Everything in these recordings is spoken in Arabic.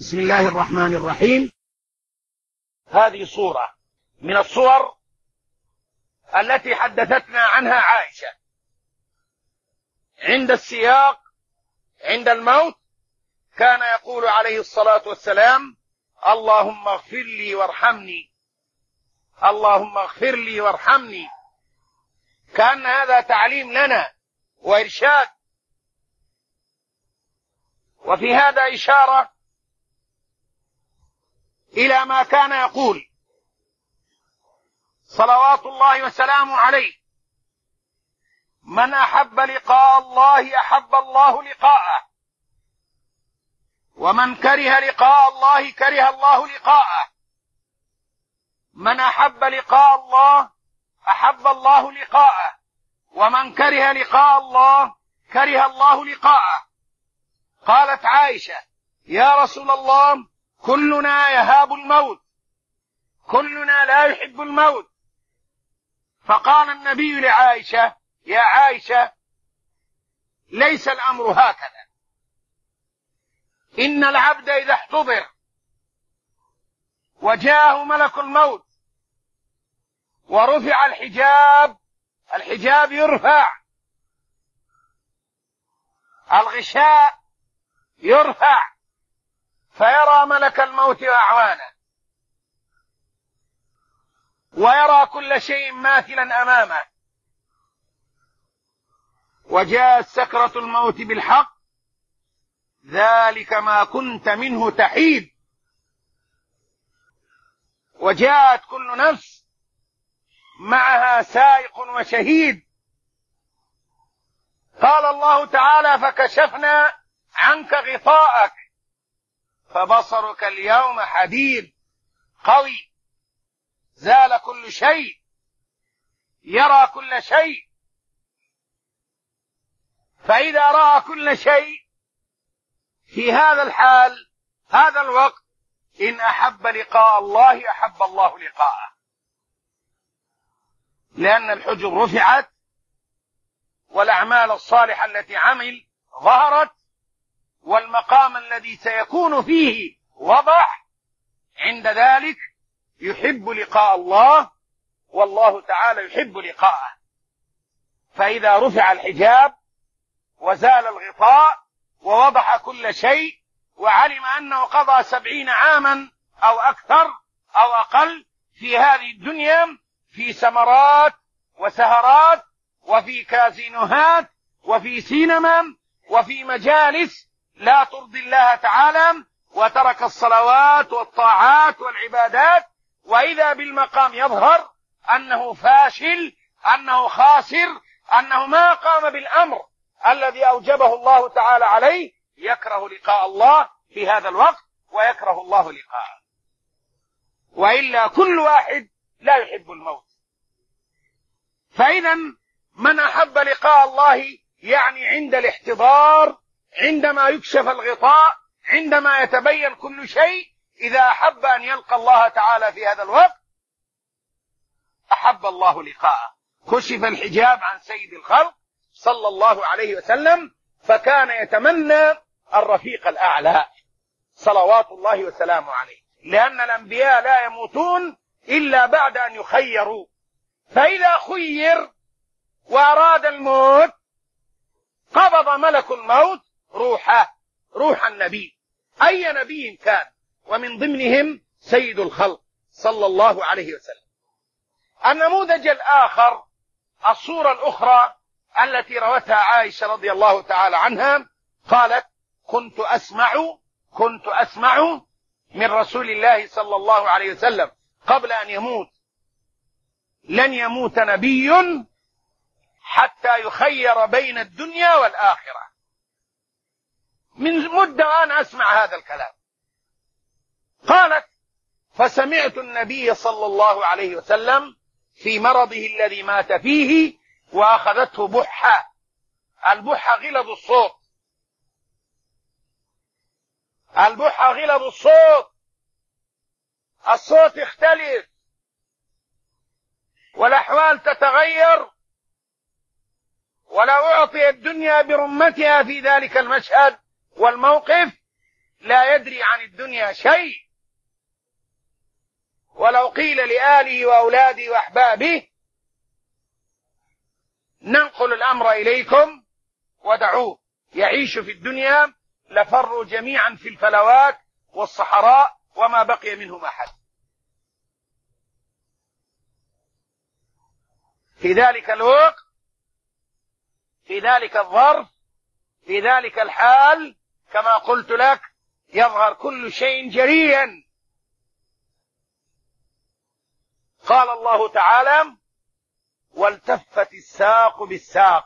بسم الله الرحمن الرحيم. هذه صورة من الصور التي حدثتنا عنها عائشة عند السياق عند الموت. كان يقول عليه الصلاة والسلام: اللهم اغفر لي وارحمني، اللهم اغفر لي وارحمني. كأن هذا تعليم لنا وإرشاد، وفي هذا إشارة إلى ما كان يقول صلوات الله وسلامه عليه: من أحب لقاء الله أحب الله لقاءه، ومن كره لقاء الله كره الله لقاءه. من أحب لقاء الله أحب الله لقاءه، ومن كره لقاء الله كره الله لقاءه. قالت عائشة: يا رسول الله، كلنا يهاب الموت، كلنا لا يحب الموت. فقال النبي لعائشة: يا عائشة، ليس الأمر هكذا. إن العبد إذا احتضر وجاءه ملك الموت ورفع الحجاب يرفع، الغشاء يرفع، فيرى ملك الموت وأعوانه، ويرى كل شيء ماثلا أمامه، وجاءت سكرة الموت بالحق، ذلك ما كنت منه تحيد. وجاءت كل نفس معها سائق وشهيد. قال الله تعالى: فكشفنا عنك غطاءك فبصرك اليوم حديد قوي. زال كل شيء، يرى كل شيء. فإذا رأى كل شيء في هذا الحال، هذا الوقت، إن أحب لقاء الله أحب الله لقاءه، لأن الحجب رفعت والأعمال الصالحة التي عمل ظهرت، والمقام الذي سيكون فيه وضح. عند ذلك يحب لقاء الله، والله تعالى يحب لقاءه. فإذا رفع الحجاب وزال الغطاء ووضح كل شيء، وعلم أنه قضى 70 عاما أو أكثر أو أقل في هذه الدنيا، في سمرات وسهرات وفي كازينوهات وفي سينما وفي مجالس لا ترضي الله تعالى، وترك الصلوات والطاعات والعبادات، وإذا بالمقام يظهر أنه فاشل، أنه خاسر، أنه ما قام بالأمر الذي أوجبه الله تعالى عليه، يكره لقاء الله في هذا الوقت ويكره الله لقاءه. وإلا كل واحد لا يحب الموت. فإذا من أحب لقاء الله يعني عند الاحتضار، عندما يكشف الغطاء، عندما يتبين كل شيء، إذا أحب أن يلقى الله تعالى في هذا الوقت أحب الله لقاءه. كشف الحجاب عن سيد الخلق صلى الله عليه وسلم، فكان يتمنى الرفيق الأعلى صلوات الله وسلامه عليه، لأن الأنبياء لا يموتون إلا بعد أن يخيروا. فإذا خير وأراد الموت، قبض ملك الموت روح النبي، أي نبي كان، ومن ضمنهم سيد الخلق صلى الله عليه وسلم. النموذج الآخر، الصورة الأخرى التي روتها عائشة رضي الله تعالى عنها، قالت: كنت أسمع من رسول الله صلى الله عليه وسلم قبل أن يموت: لن يموت نبي حتى يخير بين الدنيا والآخرة. من مدة وأنا أسمع هذا الكلام. قالت: فسمعت النبي صلى الله عليه وسلم في مرضه الذي مات فيه وأخذته بحة. البحة غلظ الصوت، البحة غلظ الصوت، الصوت يختلف والأحوال تتغير. ولو أعطي الدنيا برمتها في ذلك المشهد والموقف لا يدري عن الدنيا شيء. ولو قيل لآله وأولاده وأحبابه ننقل الأمر إليكم ودعوه يعيش في الدنيا، لفروا جميعا في الفلوات والصحراء وما بقي منهم أحد. في ذلك الوقت، في ذلك الظرف، في ذلك الحال، كما قلت لك، يظهر كل شيء جليا. قال الله تعالى: والتفت الساق بالساق.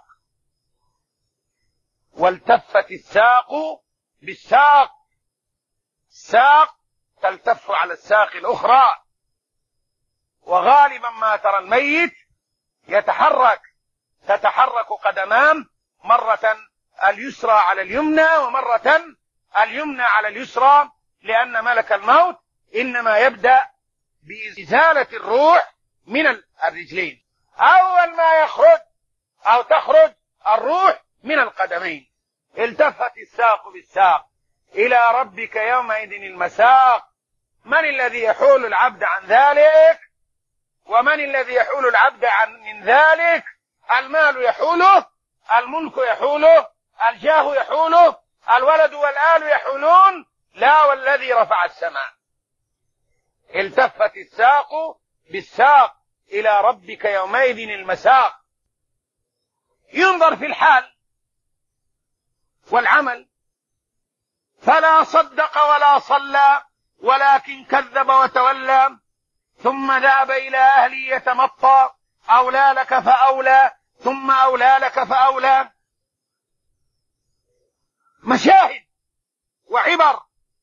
والتفت الساق بالساق، الساق تلتف على الساق الأخرى. وغالبا ما ترى الميت يتحرك، تتحرك قدمام، مرة اليسرى على اليمنى ومرة اليمنى على اليسرى، لأن ملك الموت إنما يبدأ بإزالة الروح من الرجلين. أول ما يخرج أو تخرج الروح من القدمين. التفت الساق بالساق إلى ربك يومئذ المساق. من الذي يحول العبد عن ذلك؟ ومن الذي يحول العبد من ذلك؟ المال يحوله، الملك يحوله، الجاه يحوله، الولد والآل يحولون، لا والذي رفع السماء. التفت الساق بالساق إلى ربك يومئذ المساق. ينظر في الحال والعمل، فلا صدق ولا صلى ولكن كذب وتولى ثم ذهب إلى أهله يتمطى. أولى لك فأولى ثم أولى لك فأولى. مشاهد وعبر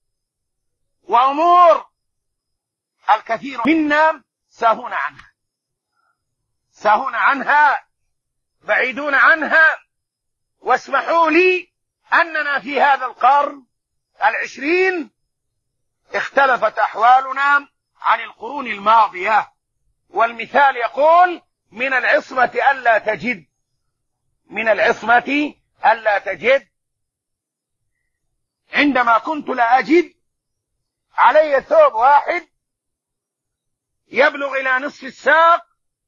وأمور الكثير منا ساهون عنها، ساهون عنها، بعيدون عنها. واسمحوا لي أننا في هذا القرن 20 اختلفت أحوالنا عن القرون الماضية. والمثال يقول: من العصمة ألا تجد، من العصمة ألا تجد. عندما كنت لا أجد علي ثوب واحد يبلغ إلى نصف الساق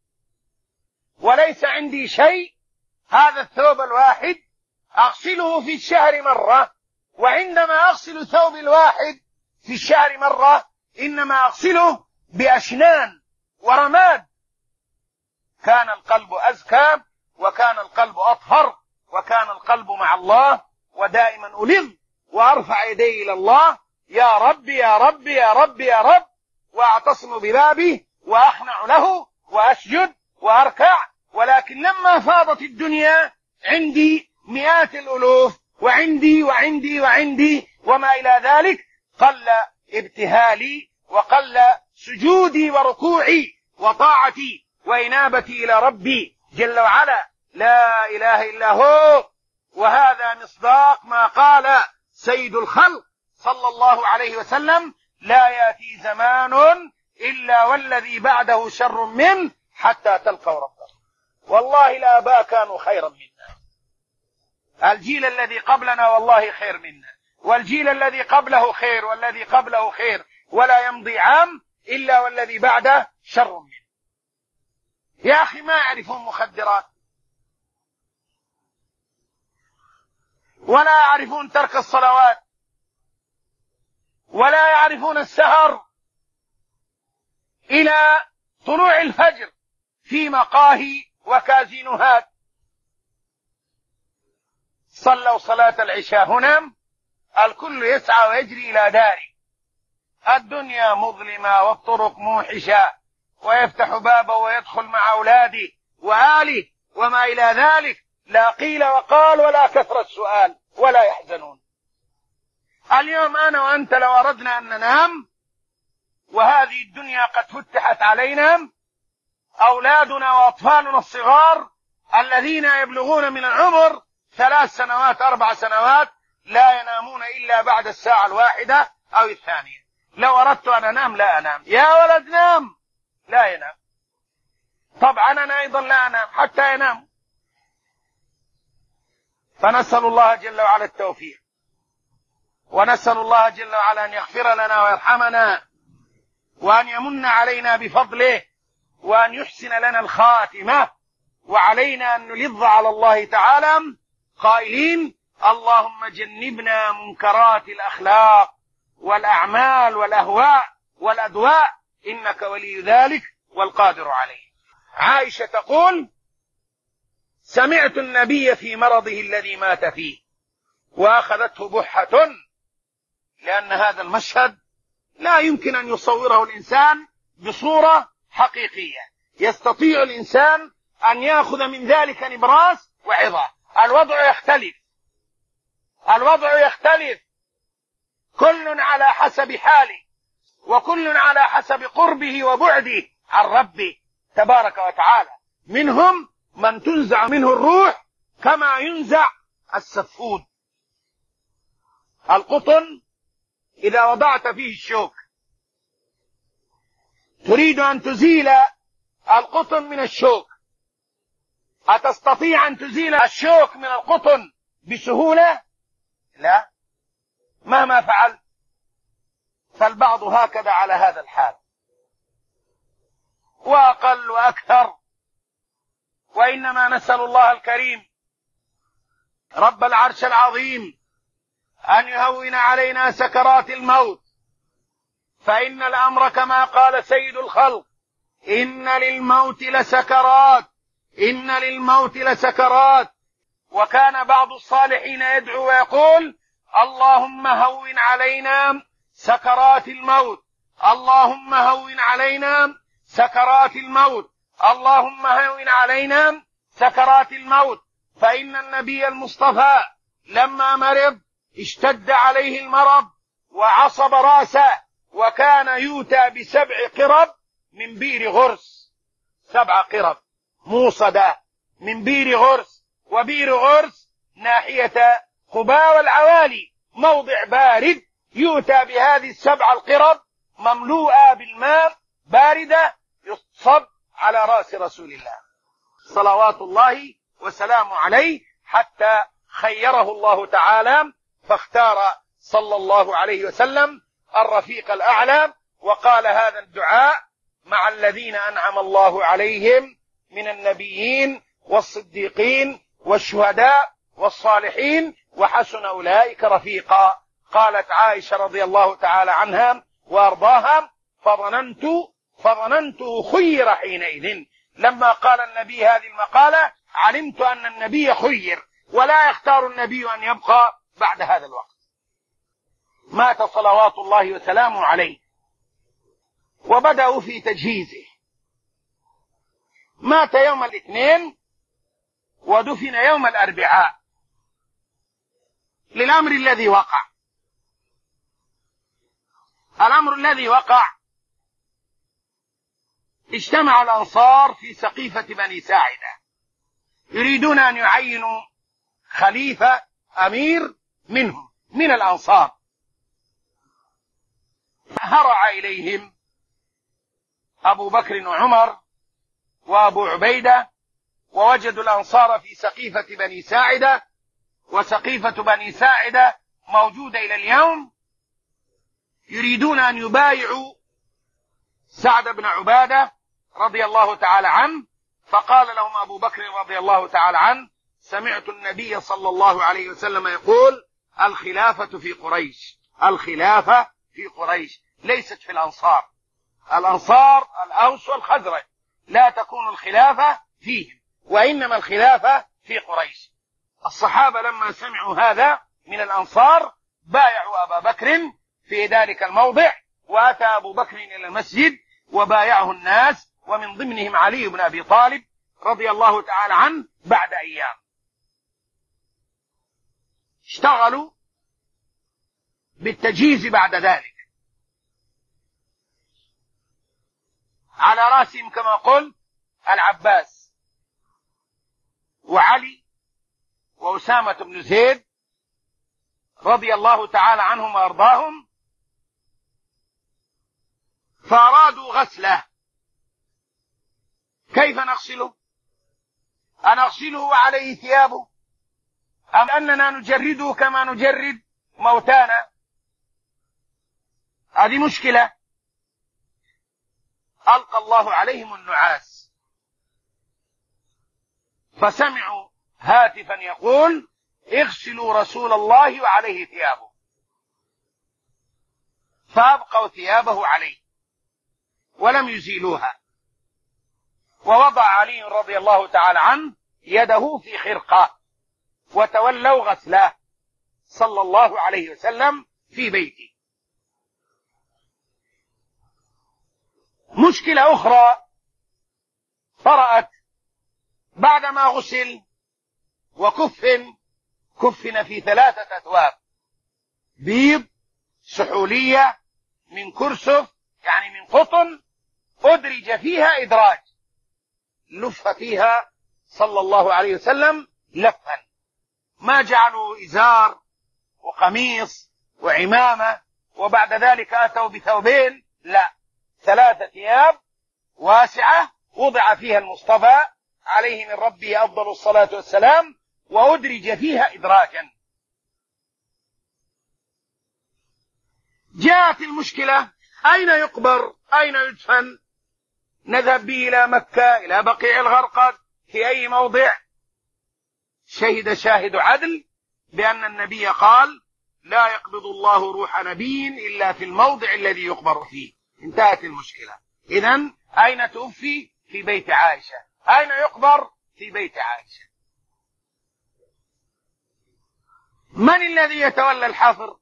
وليس عندي شيء، هذا الثوب الواحد أغسله في الشهر مرة. وعندما أغسل الثوب الواحد في الشهر مرة إنما أغسله بأشنان ورماد. كان القلب أزكى، وكان القلب أطهر، وكان القلب مع الله. ودائما ألظ وأرفع يدي إلى الله: يا رب يا رب يا رب يا رب، وأعتصم ببابه وأخنع له وأسجد وأركع. ولكن لما فاضت الدنيا عندي مئات الألوف، وعندي وعندي وعندي وما إلى ذلك، قل ابتهالي وقل سجودي وركوعي وطاعتي وإنابتي إلى ربي جل وعلا. لا إله إلا هو. وهذا مصداق ما قال سيد الخلق صلى الله عليه وسلم: لا يأتي زمان إلا والذي بعده شر منه حتى تلقوا ربكم. والله الآباء كانوا خيرا منا، الجيل الذي قبلنا والله خير منا، والجيل الذي قبله خير، والذي قبله خير، ولا يمضي عام إلا والذي بعده شر منه. يا أخي ما يعرفون مخدرات، ولا يعرفون ترك الصلوات، ولا يعرفون السهر إلى طلوع الفجر في مقاهي وكازينوهات. صلوا صلاة العشاء هنا، الكل يسعى ويجري إلى داره. الدنيا مظلمة والطرق موحشة، ويفتح بابه ويدخل مع أولاده وآله وما إلى ذلك، لا قيل وقال ولا كثرة سؤال ولا يحزنون. اليوم أنا وأنت لو أردنا أن ننام وهذه الدنيا قد فتحت علينا، أولادنا وأطفالنا الصغار الذين يبلغون من العمر 3 سنوات 4 سنوات لا ينامون إلا بعد الساعة 1 أو 2. لو أردت أن أنام لا أنام. يا ولد نام، لا ينام. طبعا أنا أيضا لا أنام حتى ينام. فنسأل الله جل وعلا التوفيق. ونسأل الله جل وعلا أن يغفر لنا ويرحمنا وأن يمن علينا بفضله وأن يحسن لنا الخاتمة، وعلينا أن نلظ على الله تعالى قائلين: اللهم جنبنا منكرات الأخلاق والأعمال والأهواء والأدواء إنك ولي ذلك والقادر عليه. عائشة تقول: سمعت النبي في مرضه الذي مات فيه وأخذته بحة، لأن هذا المشهد لا يمكن أن يصوره الإنسان بصورة حقيقية، يستطيع الإنسان أن يأخذ من ذلك نبراس وعظة. الوضع يختلف، كل على حسب حاله، وكل على حسب قربه وبعده عن ربه تبارك وتعالى. منهم من تنزع منه الروح كما ينزع السفود. القطن إذا وضعت فيه الشوك، تريد أن تزيل القطن من الشوك، أتستطيع أن تزيل الشوك من القطن بسهولة؟ لا، مهما فعلت. فالبعض هكذا على هذا الحال، وأقل وأكثر. وإنما نسأل الله الكريم رب العرش العظيم أن يهون علينا سكرات الموت، فإن الأمر كما قال سيد الخلق: إن للموت لسكرات، إن للموت لسكرات. وكان بعض الصالحين يدعو ويقول: اللهم هون علينا سكرات الموت، اللهم هون علينا سكرات الموت، اللهم هون علينا سكرات الموت. فإن النبي المصطفى لما مرض اشتد عليه المرض وعصب رأسه، وكان يؤتى ب7 قرب من بير غرس، 7 قرب موصدة من بير غرس. وبير غرس ناحية قباء والعوالي، موضع بارد، يؤتى بهذه 7 القرب مملوءة بالماء باردة، يصب على رأس رسول الله صلوات الله وسلامه عليه، حتى خيره الله تعالى فاختار صلى الله عليه وسلم الرفيق الأعلى، وقال هذا الدعاء: مع الذين أنعم الله عليهم من النبيين والصديقين والشهداء والصالحين وحسن أولئك رفيقا. قالت عائشة رضي الله تعالى عنها وأرضاها: فظننت خير حينئذ. لما قال النبي هذه المقالة علمت أن النبي خير، ولا يختار النبي أن يبقى بعد هذا الوقت. مات صلوات الله وسلامه عليه، وبدأوا في تجهيزه. مات يوم الاثنين ودفن يوم الأربعاء. للأمر الذي وقع، الأمر الذي وقع: اجتمع الأنصار في سقيفة بني ساعدة، يريدون أن يعينوا خليفة أمير منهم من الأنصار. هرع إليهم أبو بكر وعمر وأبو عبيدة، ووجدوا الأنصار في سقيفة بني ساعدة، وسقيفة بني ساعدة موجودة إلى اليوم، يريدون أن يبايعوا سعد بن عبادة رضي الله تعالى عنه. فقال لهم أبو بكر رضي الله تعالى عنه: سمعت النبي صلى الله عليه وسلم يقول: الخلافة في قريش، الخلافة في قريش، ليست في الأنصار. الأنصار الأوس والخزرج، لا تكون الخلافة فيهم، وإنما الخلافة في قريش. الصحابة لما سمعوا هذا من الأنصار بايعوا أبا بكر في ذلك الموضع، وأتى أبو بكر إلى المسجد وبايعه الناس، ومن ضمنهم علي بن أبي طالب رضي الله تعالى عنه. بعد أيام اشتغلوا بالتجهيز بعد ذلك، على رأسهم كما قلت العباس وعلي وأسامة بن زيد رضي الله تعالى عنهم وأرضاهم. فأرادوا غسله. كيف نغسله؟ أنغسله وعليه ثيابه، أم أننا نجرده كما نجرد موتانا هذه مشكلة. ألقى الله عليهم النعاس فسمعوا هاتفا يقول اغسلوا رسول الله وعليه ثيابه، فأبقوا ثيابه عليه ولم يزيلوها، ووضع علي رضي الله تعالى عنه يده في خرقة وتولوا غسله صلى الله عليه وسلم في بيته. مشكلة أخرى طرأت بعدما غسل كفن في 3 أثواب بيض سحولية من كرسف يعني من قطن، أدرج فيها إدراج، لف فيها صلى الله عليه وسلم لفا، ما جعلوا إزار وقميص وعمامة وبعد ذلك أتوا بثوبين، لا، 3 ثياب واسعة وضع فيها المصطفى عليه من ربه أفضل الصلاة والسلام، وأدرج فيها إدراجا. جاءت المشكلة أين يقبر؟ أين يدفن؟ نذهب به إلى مكة، إلى بقيع الغرقد، في أي موضع؟ شهد شاهد عدل بأن النبي قال لا يقبض الله روح نبي إلا في الموضع الذي يقبر فيه. انتهت المشكلة. إذن أين توفي؟ في بيت عائشة. أين يقبر؟ في بيت عائشة. من الذي يتولى الحفر؟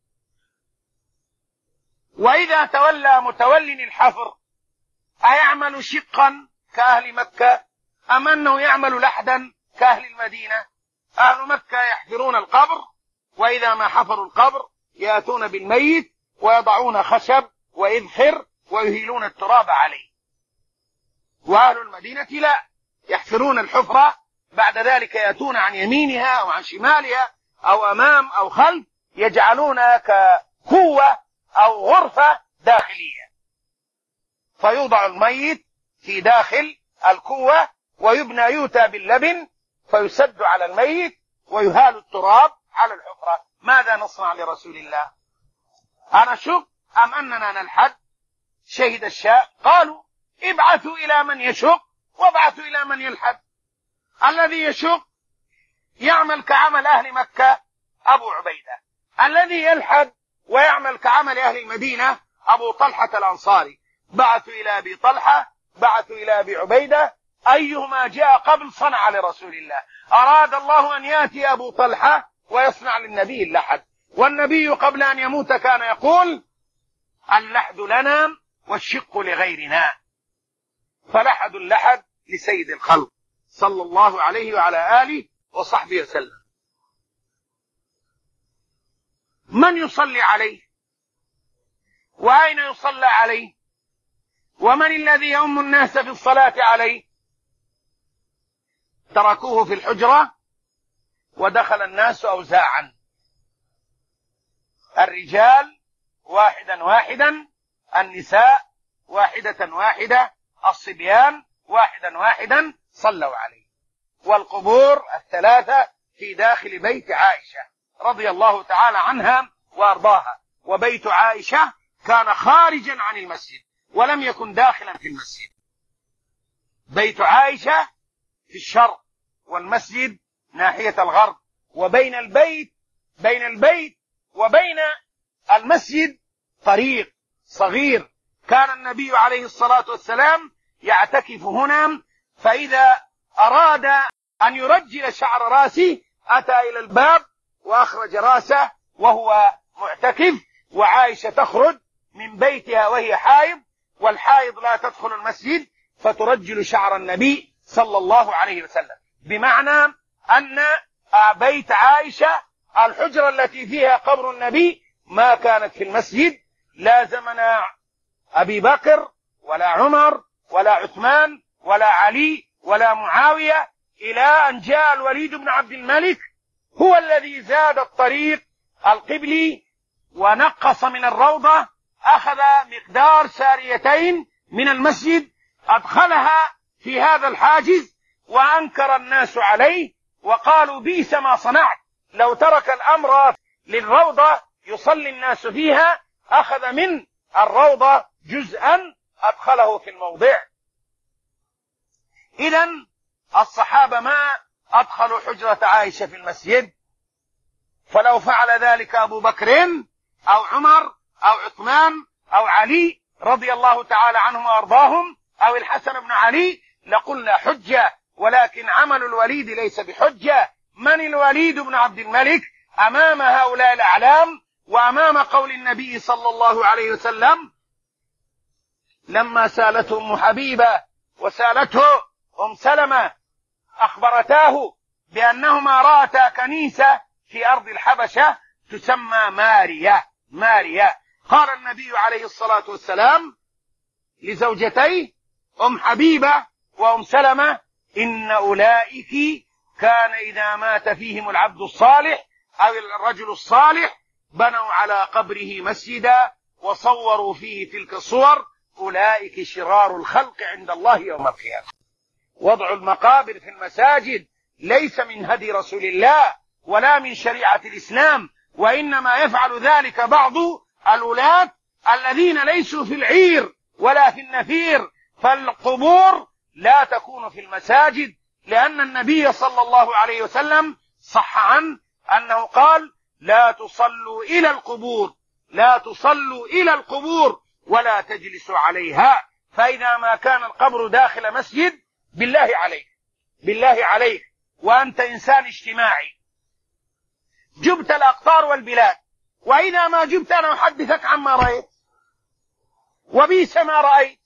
وإذا تولى متول الحفر أيعمل شقا كأهل مكة أم أنه يعمل لحدا كأهل المدينة؟ أهل مكة يحفرون القبر، وإذا ما حفروا القبر يأتون بالميت ويضعون خشب وإذخر ويهيلون التراب عليه، وأهل المدينة لا، يحفرون الحفرة بعد ذلك يأتون عن يمينها أو عن شمالها أو أمام أو خلف، يجعلونها كقوة أو غرفة داخلية، فيوضع الميت في داخل الكوة ويبنى يؤتى باللبن فيسد على الميت ويهال التراب على الحفرة. ماذا نصنع لرسول الله؟ أنشق أم أننا نلحد؟ شهد الشاء قالوا ابعثوا إلى من يشق وابعثوا إلى من يلحد. الذي يشق يعمل كعمل أهل مكة أبو عبيدة، الذي يلحد ويعمل كعمل أهل المدينة أبو طلحة الأنصاري. بعثوا إلى أبي طلحة، بعثوا إلى أبي عبيدة، أيهما جاء قبل صنع لرسول الله. أراد الله أن يأتي أبو طلحة ويصنع للنبي اللحد، والنبي قبل أن يموت كان يقول اللحد لنا والشق لغيرنا، فلحد اللحد لسيد الخلق صلى الله عليه وعلى آله وصحبه وسلم. من يصلي عليه؟ وأين يصلى عليه؟ ومن الذي يؤم الناس في الصلاة عليه؟ تركوه في الحجرة ودخل الناس أوزاعا، الرجال واحدا واحدا، النساء واحدة واحدة، الصبيان واحدا واحدا صلوا عليه. والقبور 3 في داخل بيت عائشة رضي الله تعالى عنها وأرضاها. وبيت عائشة كان خارجا عن المسجد ولم يكن داخلا في المسجد. بيت عائشة في الشرق والمسجد ناحية الغرب، وبين البيت وبين المسجد طريق صغير. كان النبي عليه الصلاة والسلام يعتكف هنا، فإذا أراد أن يرجل شعر راسه أتى إلى الباب وأخرج راسه وهو معتكف، وعائشة تخرج من بيتها وهي حائض، والحائض لا تدخل المسجد فترجل شعر النبي صلى الله عليه وسلم. بمعنى أن بيت عائشة الحجرة التي فيها قبر النبي ما كانت في المسجد، لا زمن أبي بكر ولا عمر ولا عثمان ولا علي ولا معاوية، إلى أن جاء الوليد بن عبد الملك هو الذي زاد الطريق القبلي ونقص من الروضة، أخذ مقدار ساريتين من المسجد أدخلها في هذا الحاجز، وأنكر الناس عليه وقالوا بئس ما صنعت، لو ترك الأمر للروضة يصلي الناس فيها أخذ من الروضة جزءا أدخله في الموضع. إذن الصحابة ما أدخلوا حجرة عائشة في المسجد، فلو فعل ذلك أبو بكر أو عمر أو عثمان أو علي رضي الله تعالى عنهم وأرضاهم أو الحسن بن علي لقلنا حجة، ولكن عمل الوليد ليس بحجة. من الوليد بن عبد الملك أمام هؤلاء الأعلام وأمام قول النبي صلى الله عليه وسلم لما سالته أم حبيبة وسالته أم سلمة أخبرتاه بأنهما رأتا كنيسة في أرض الحبشة تسمى ماريا. قال النبي عليه الصلاة والسلام لزوجتيه أم حبيبة وأم سلمة إن أولئك كان إذا مات فيهم العبد الصالح أو الرجل الصالح بنوا على قبره مسجدا وصوروا فيه تلك الصور، أولئك شرار الخلق عند الله يوم القيامة. وضع المقابر في المساجد ليس من هدي رسول الله ولا من شريعة الإسلام، وإنما يفعل ذلك بعض الولاة الذين ليسوا في العير ولا في النفير. فالقبور لا تكون في المساجد، لأن النبي صلى الله عليه وسلم صح عنه أنه قال لا تصلوا إلى القبور ولا تجلسوا عليها. فإذا ما كان القبر داخل مسجد بالله عليك وأنت إنسان اجتماعي جبت الأقطار والبلاد، وإذا ما جبت أنا أحدثك عما رأيت وبئس ما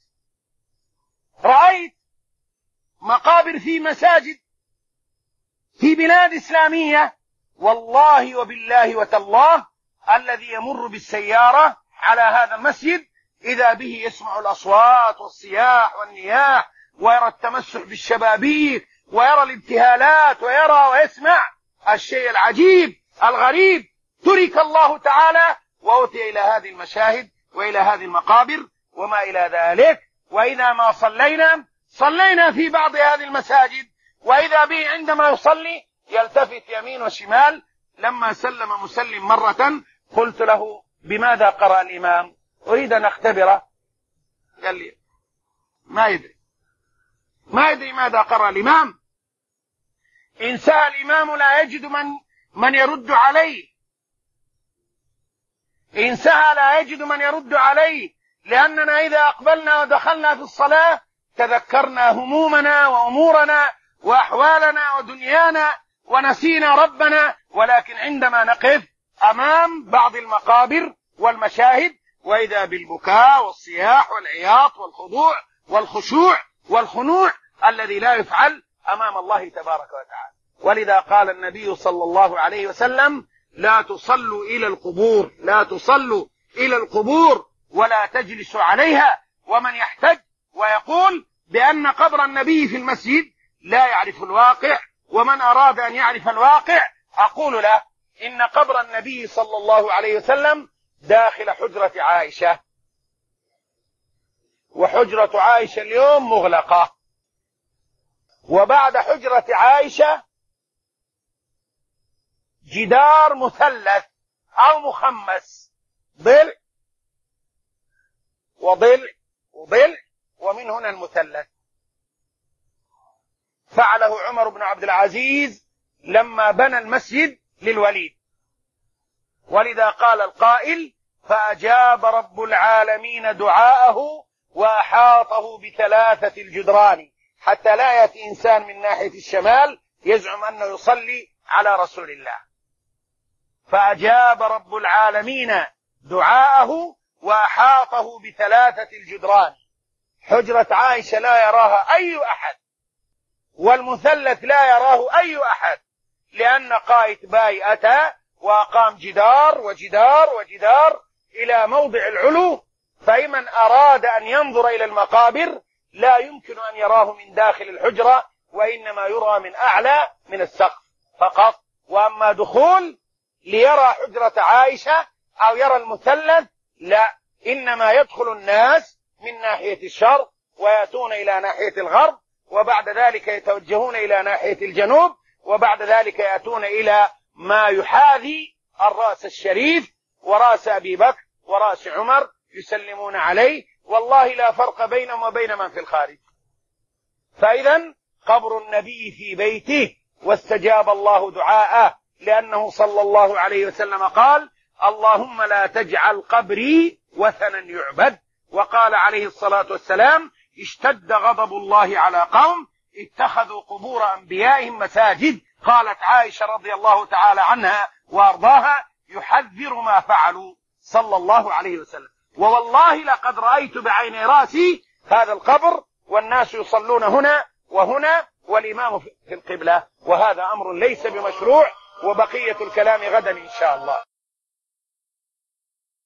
رأيت مقابر في مساجد في بلاد إسلامية، والله وبالله وتالله الذي يمر بالسيارة على هذا المسجد إذا به يسمع الأصوات والصياح والنياح ويرى التمسح بالشبابيك ويرى الابتهالات ويسمع الشيء العجيب الغريب. ترك الله تعالى وأتي إلى هذه المشاهد وإلى هذه المقابر وما إلى ذلك. وإذا ما صلينا في بعض هذه المساجد وإذا به عندما يصلي يلتفت يمين وشمال. لما سلم مسلم مرة قلت له بماذا قرأ الإمام؟ أريد أن أختبره. قال لي ما يدري ماذا قرأ الإمام. إن سأل الإمام لا يجد من يرد عليه، إن سأل لا يجد من يرد عليه، لأننا إذا أقبلنا ودخلنا في الصلاة تذكرنا همومنا وأمورنا وأحوالنا ودنيانا ونسينا ربنا. ولكن عندما نقف أمام بعض المقابر والمشاهد وإذا بالبكاء والصياح والعياط والخضوع والخشوع والخنوع الذي لا يفعل أمام الله تبارك وتعالى. ولذا قال النبي صلى الله عليه وسلم لا تصلوا إلى القبور ولا تجلسوا عليها. ومن يحتج ويقول بأن قبر النبي في المسجد لا يعرف الواقع، ومن أراد أن يعرف الواقع أقول له إن قبر النبي صلى الله عليه وسلم داخل حجرة عائشة، وحجرة عائشة اليوم مغلقة، وبعد حجرة عائشة جدار مثلث أو مخمس، ضلع وضلع وضلع، ومن هنا المثلث. فعله عمر بن عبد العزيز لما بنى المسجد للوليد. ولذا قال القائل فأجاب رب العالمين دعاءه وأحاطه بثلاثة الجدران حتى لا يأتي إنسان من ناحية الشمال يزعم أنه يصلي على رسول الله. فأجاب رب العالمين دعاءه وأحاطه بثلاثة الجدران. حجرة عائشة لا يراها أي أحد، والمثلث لا يراه أي أحد، لأن قائتباي أتى وأقام جدار وجدار وجدار إلى موضع العلو، فمن أراد أن ينظر إلى المقابر لا يمكن أن يراه من داخل الحجرة، وإنما يرى من أعلى من السقف فقط. وأما دخول ليرى حجرة عائشة أو يرى المثلث لا، إنما يدخل الناس من ناحية الشرق ويأتون إلى ناحية الغرب، وبعد ذلك يتوجهون إلى ناحية الجنوب، وبعد ذلك يأتون إلى ما يحاذي الرأس الشريف ورأس أبي بكر ورأس عمر يسلمون عليه، والله لا فرق بينهم وبين من في الخارج. فإذا قبر النبي في بيته واستجاب الله دعاءه، لأنه صلى الله عليه وسلم قال: اللهم لا تجعل قبري وثنا يعبد. وقال عليه الصلاة والسلام: اشتد غضب الله على قوم اتخذوا قبور أنبيائهم مساجد. قالت عائشة رضي الله تعالى عنها وأرضاها: يحذر ما فعلوا صلى الله عليه وسلم. ووالله لقد رأيت بعين راسي هذا القبر والناس يصلون هنا وهنا والإمام في القبلة، وهذا أمر ليس بمشروع، وبقية الكلام غدا إن شاء الله.